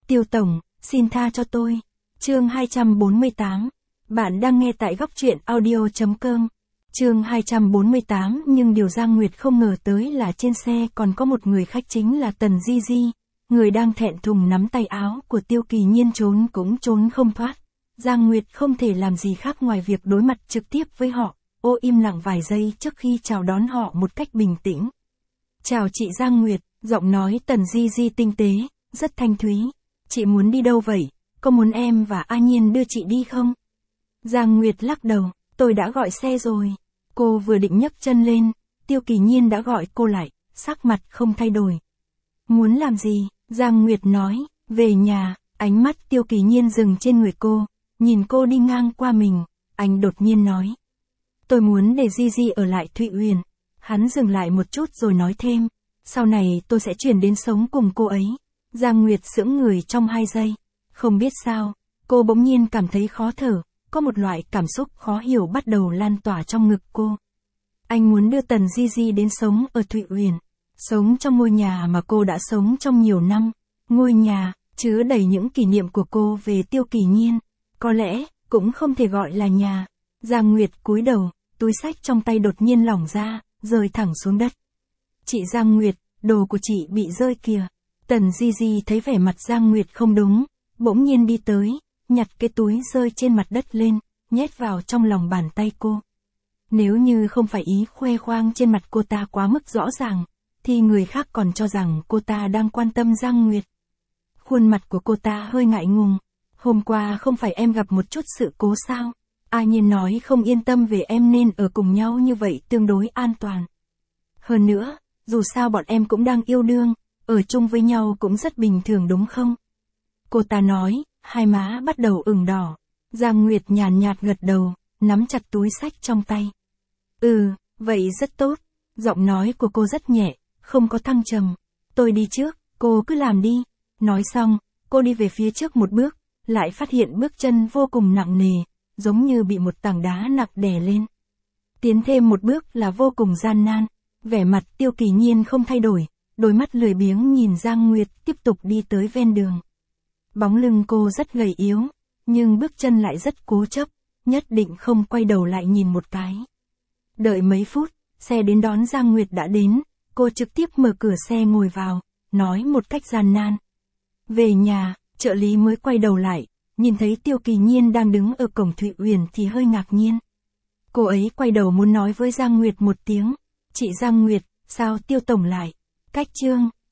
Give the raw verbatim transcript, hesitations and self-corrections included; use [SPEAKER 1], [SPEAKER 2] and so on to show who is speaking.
[SPEAKER 1] Tiêu Tổng, xin tha cho tôi. Chương hai trăm bốn mươi tám. Bạn đang nghe tại góc truyện audio chấm com. Chương hai trăm bốn mươi tám, nhưng điều Giang Nguyệt không ngờ tới là trên xe còn có một người khách, chính là Tần Di Di, người đang thẹn thùng nắm tay áo của Tiêu Kỳ Nhiên trốn cũng trốn không thoát. Giang Nguyệt không thể làm gì khác ngoài việc đối mặt trực tiếp với họ. Ô im lặng vài giây trước khi chào đón họ một cách bình tĩnh. Chào chị Giang Nguyệt, giọng nói Tần Di Di tinh tế, rất thanh thúy. Chị muốn đi đâu vậy? Có muốn em và A Nhiên đưa chị đi không? Giang Nguyệt lắc đầu, tôi đã gọi xe rồi. Cô vừa định nhấc chân lên, Tiêu Kỳ Nhiên đã gọi cô lại, sắc mặt không thay đổi. Muốn làm gì? Giang Nguyệt nói, về nhà. Ánh mắt Tiêu Kỳ Nhiên dừng trên người cô, nhìn cô đi ngang qua mình, anh đột nhiên nói. Tôi muốn để Di Di ở lại Thụy Uyển. Hắn dừng lại một chút rồi nói thêm, sau này tôi sẽ chuyển đến sống cùng cô ấy. Giang Nguyệt sững người trong hai giây. Không biết sao, cô bỗng nhiên cảm thấy khó thở, có một loại cảm xúc khó hiểu bắt đầu lan tỏa trong ngực cô. Anh muốn đưa Tần Di Di đến sống ở Thụy Uyển, sống trong ngôi nhà mà cô đã sống trong nhiều năm. Ngôi nhà, chứa đầy những kỷ niệm của cô về Tiêu Kỳ Nhiên. Có lẽ, cũng không thể gọi là nhà. Giang Nguyệt cúi đầu, túi xách trong tay đột nhiên lỏng ra, rơi thẳng xuống đất. Chị Giang Nguyệt, đồ của chị bị rơi kìa. Tần Di Di thấy vẻ mặt Giang Nguyệt không đúng, bỗng nhiên đi tới, nhặt cái túi rơi trên mặt đất lên, nhét vào trong lòng bàn tay cô. Nếu như không phải ý khoe khoang trên mặt cô ta quá mức rõ ràng, thì người khác còn cho rằng cô ta đang quan tâm Giang Nguyệt. Khuôn mặt của cô ta hơi ngại ngùng. Hôm qua không phải em gặp một chút sự cố sao? A Nhiên nói không yên tâm về em nên ở cùng nhau như vậy tương đối an toàn. Hơn nữa, dù sao bọn em cũng đang yêu đương, ở chung với nhau cũng rất bình thường đúng không? Cô ta nói, hai má bắt đầu ửng đỏ. Giang Nguyệt nhàn nhạt gật đầu, nắm chặt túi xách trong tay. Ừ, vậy rất tốt. Giọng nói của cô rất nhẹ, không có thăng trầm. Tôi đi trước, cô cứ làm đi. Nói xong, cô đi về phía trước một bước, lại phát hiện bước chân vô cùng nặng nề, giống như bị một tảng đá nặng đè lên. Tiến thêm một bước là vô cùng gian nan. Vẻ mặt Tiêu Kỳ Nhiên không thay đổi, đôi mắt lười biếng nhìn Giang Nguyệt tiếp tục đi tới ven đường. Bóng lưng cô rất gầy yếu, nhưng bước chân lại rất cố chấp, nhất định không quay đầu lại nhìn một cái. Đợi mấy phút, xe đến đón Giang Nguyệt đã đến, cô trực tiếp mở cửa xe ngồi vào, nói một cách gian nan. Về nhà, trợ lý mới quay đầu lại, nhìn thấy Tiêu Kỳ Nhiên đang đứng ở cổng Thụy Uyển thì hơi ngạc nhiên. Cô ấy quay đầu muốn nói với Giang Nguyệt một tiếng. Chị Giang Nguyệt, sao Tiêu Tổng lại? Cách chương.